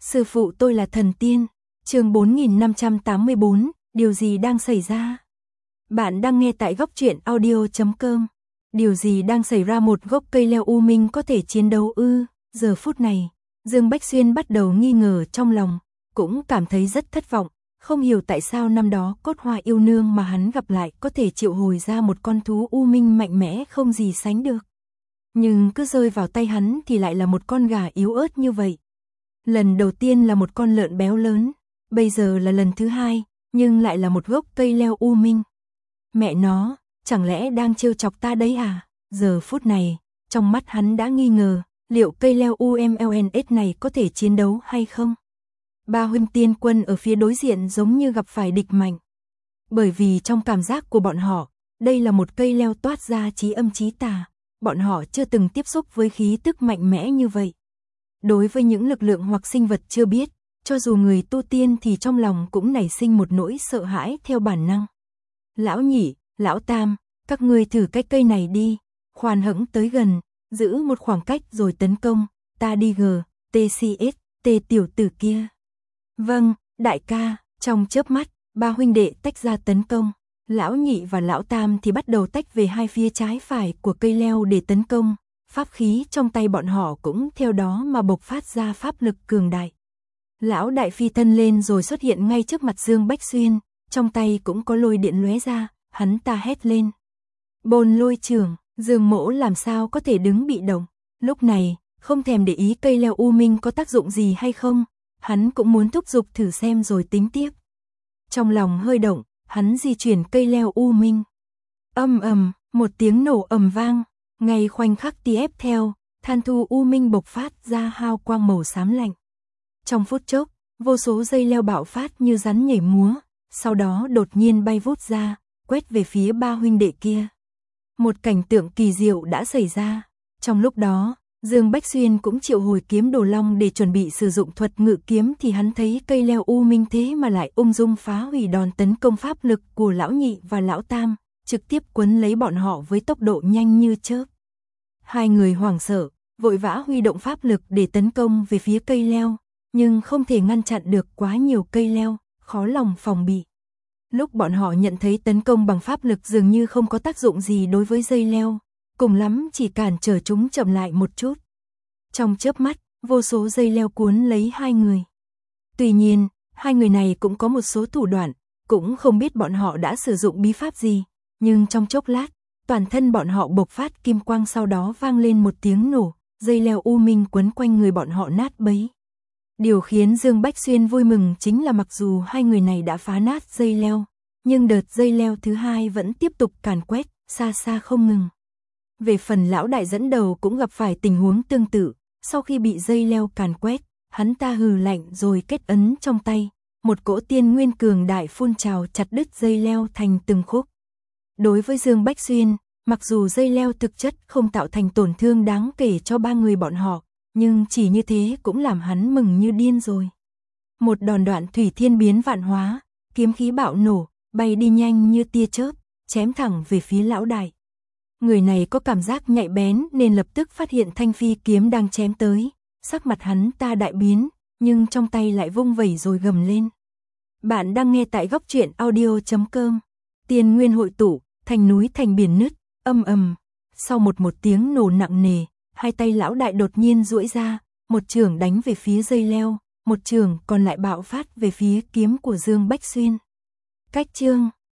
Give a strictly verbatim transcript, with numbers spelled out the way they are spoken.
Sư phụ tôi là thần tiên. Chương bốn nghìn năm trăm tám mươi bốn, điều gì đang xảy ra? Bạn đang nghe tại góc truyện audio chấm com. Điều gì đang xảy ra? Một gốc cây leo u minh có thể chiến đấu ư? Giờ phút này, Dương Bách Xuyên bắt đầu nghi ngờ trong lòng, cũng cảm thấy rất thất vọng, không hiểu tại sao năm đó cốt hoa yêu nương mà hắn gặp lại có thể triệu hồi ra một con thú u minh mạnh mẽ không gì sánh được. Nhưng cứ rơi vào tay hắn thì lại là một con gà yếu ớt như vậy. Lần đầu tiên là một con lợn béo lớn, bây giờ là lần thứ hai, nhưng lại là một gốc cây leo u minh. Mẹ nó, chẳng lẽ đang trêu chọc ta đấy à? Giờ phút này, trong mắt hắn đã nghi ngờ, liệu cây leo u em lờ en ét này có thể chiến đấu hay không? Ba huynh tiên quân ở phía đối diện giống như gặp phải địch mạnh. Bởi vì trong cảm giác của bọn họ, đây là một cây leo toát ra chí âm chí tà, bọn họ chưa từng tiếp xúc với khí tức mạnh mẽ như vậy. Đối với những lực lượng hoặc sinh vật chưa biết, cho dù người tu tiên thì trong lòng cũng nảy sinh một nỗi sợ hãi theo bản năng. Lão nhị, lão tam, các ngươi thử cái cây này đi, khoan hẫng tới gần, giữ một khoảng cách rồi tấn công, ta đi gờ, tê xê ét, tê tiểu tử kia. Vâng, đại ca, trong chớp mắt, ba huynh đệ tách ra tấn công, lão nhị và lão tam thì bắt đầu tách về hai phía trái phải của cây leo để tấn công, pháp khí trong tay bọn họ cũng theo đó mà bộc phát ra pháp lực cường đại. Lão đại phi thân lên rồi xuất hiện ngay trước mặt Dương Bách Xuyên, trong tay cũng có lôi điện lóe ra, hắn ta hét lên. Bồn lôi trưởng, Dương Mỗ làm sao có thể đứng bị động, lúc này, không thèm để ý cây leo u minh có tác dụng gì hay không, hắn cũng muốn thúc giục thử xem rồi tính tiếp. Trong lòng hơi động, hắn di chuyển cây leo u minh. Âm ầm, một tiếng nổ ầm vang, ngay khoảnh khắc tiếp theo, than thu u minh bộc phát ra hào quang màu xám lạnh. Trong phút chốc, vô số dây leo bạo phát như rắn nhảy múa, sau đó đột nhiên bay vút ra, quét về phía ba huynh đệ kia. Một cảnh tượng kỳ diệu đã xảy ra. Trong lúc đó, Dương Bách Xuyên cũng triệu hồi kiếm đồ long để chuẩn bị sử dụng thuật ngự kiếm thì hắn thấy cây leo u minh thế mà lại ung dung phá hủy đòn tấn công pháp lực của lão nhị và lão tam, trực tiếp quấn lấy bọn họ với tốc độ nhanh như chớp. Hai người hoảng sợ, vội vã huy động pháp lực để tấn công về phía cây leo, nhưng không thể ngăn chặn được quá nhiều cây leo, khó lòng phòng bị. Lúc bọn họ nhận thấy tấn công bằng pháp lực dường như không có tác dụng gì đối với dây leo, cùng lắm chỉ cản trở chúng chậm lại một chút. Trong chớp mắt, vô số dây leo cuốn lấy hai người. Tuy nhiên, hai người này cũng có một số thủ đoạn, cũng không biết bọn họ đã sử dụng bí pháp gì, nhưng trong chốc lát, toàn thân bọn họ bộc phát kim quang, sau đó vang lên một tiếng nổ, dây leo u minh quấn quanh người bọn họ nát bấy. Điều khiến Dương Bách Xuyên vui mừng chính là mặc dù hai người này đã phá nát dây leo, nhưng đợt dây leo thứ hai vẫn tiếp tục càn quét, xa xa không ngừng. Về phần lão đại dẫn đầu cũng gặp phải tình huống tương tự, sau khi bị dây leo càn quét, hắn ta hừ lạnh rồi kết ấn trong tay, một cỗ tiên nguyên cường đại phun trào chặt đứt dây leo thành từng khúc. Đối với Dương Bách Xuyên, mặc dù dây leo thực chất không tạo thành tổn thương đáng kể cho ba người bọn họ, nhưng chỉ như thế cũng làm hắn mừng như điên rồi. Một đòn đoạn thủy thiên biến vạn hóa, kiếm khí bạo nổ, bay đi nhanh như tia chớp, chém thẳng về phía lão đại. Người này có cảm giác nhạy bén nên lập tức phát hiện thanh phi kiếm đang chém tới, sắc mặt hắn ta đại biến, nhưng trong tay lại vung vẩy rồi gầm lên. Bạn đang nghe tại góc truyện audio chấm com. Tiên nguyên hội tụ, thành núi thành biển nứt, âm ầm. Sau một một tiếng nổ nặng nề, hai tay lão đại đột nhiên duỗi ra, một chưởng đánh về phía dây leo, một chưởng còn lại bạo phát về phía kiếm của Dương Bách Xuyên. Cách chương